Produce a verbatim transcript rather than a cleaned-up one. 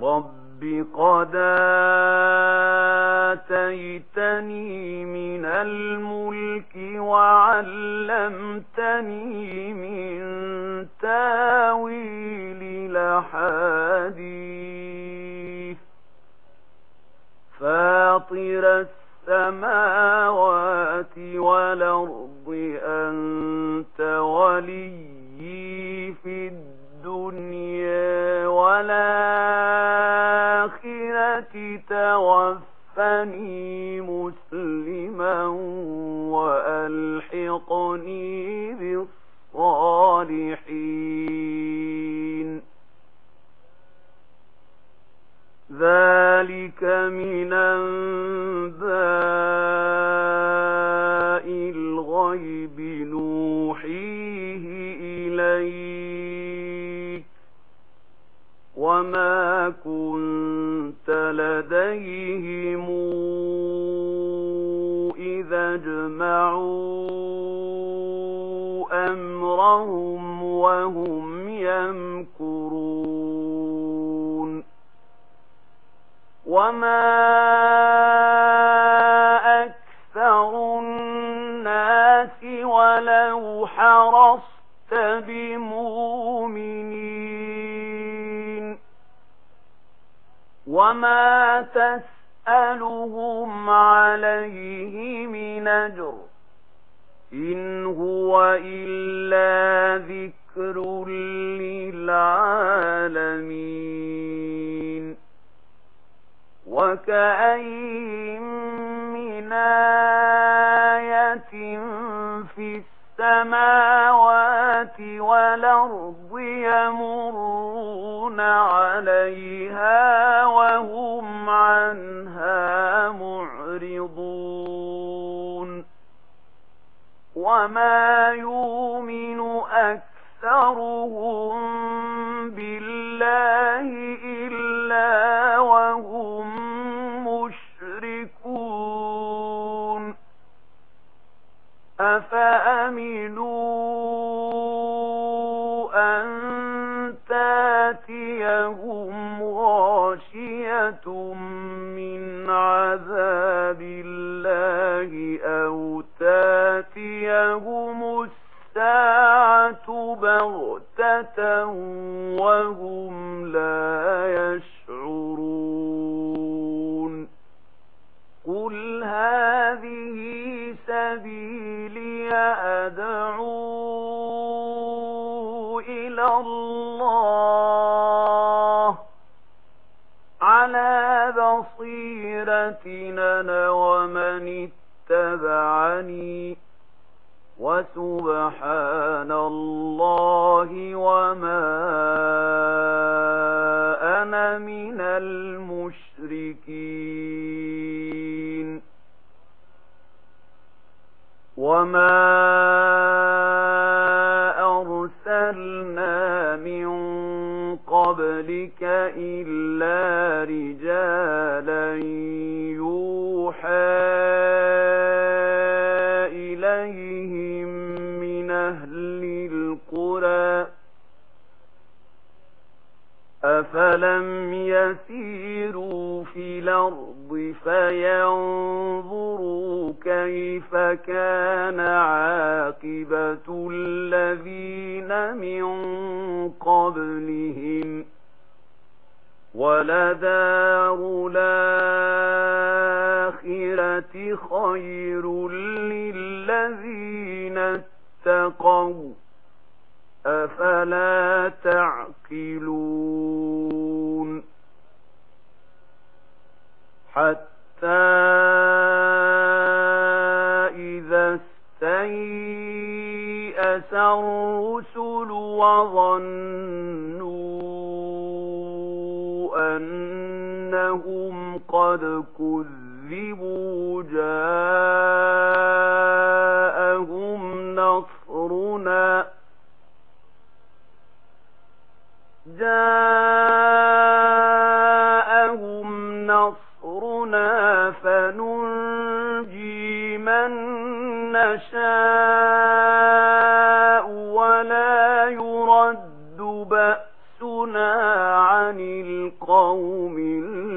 رب قد آتيتني من الملك وعلمتني من تاويل الأحاديث فاطر السماوات والأرض أنت وليي في الدنيا والآخرة توفني مسلما وألحقني بالصالحين ذلك من أنباء الغيب نوحيه إليك وما كنت لديهم إذا اجمعوا أمرهم وهم يمكرون وما أكثر الناس ولو حرصت بمؤمنين وما تسألهم عليه من أجر إن هو إلا ذكر للعالمين وكأين من آية في السماوات والأرض يمرون عليها وهم عنها معرضون وما يؤمن أكثرهم بالله إلا وهم مشركون أفأمنوا أن تاتيهم غاشية من عذاب الله أو تاتيهم الساعة بغتة وهم لا يشعرون قل هذه سبيلي أدعو إلى الله على بصيرة أنا ومن اتبعني وسبحان الله وما أنا من المشركين وما أرسلنا من قبلك إلا رجالا يوحى إليهم من أهل القرى أفلم يسيروا في الأرض فينظروا كيف كان عاقبة الذين من قبلهم ولدار الآخرة خير للذين اتقوا أفلا تعقلون حتى إذا استيأس الرسل وظنوا أنهم قد كذبوا جاءهم نصرنا جاءهم نصرنا فننجي من نشاء ولا يرد بأسنا نصرنا عن القوم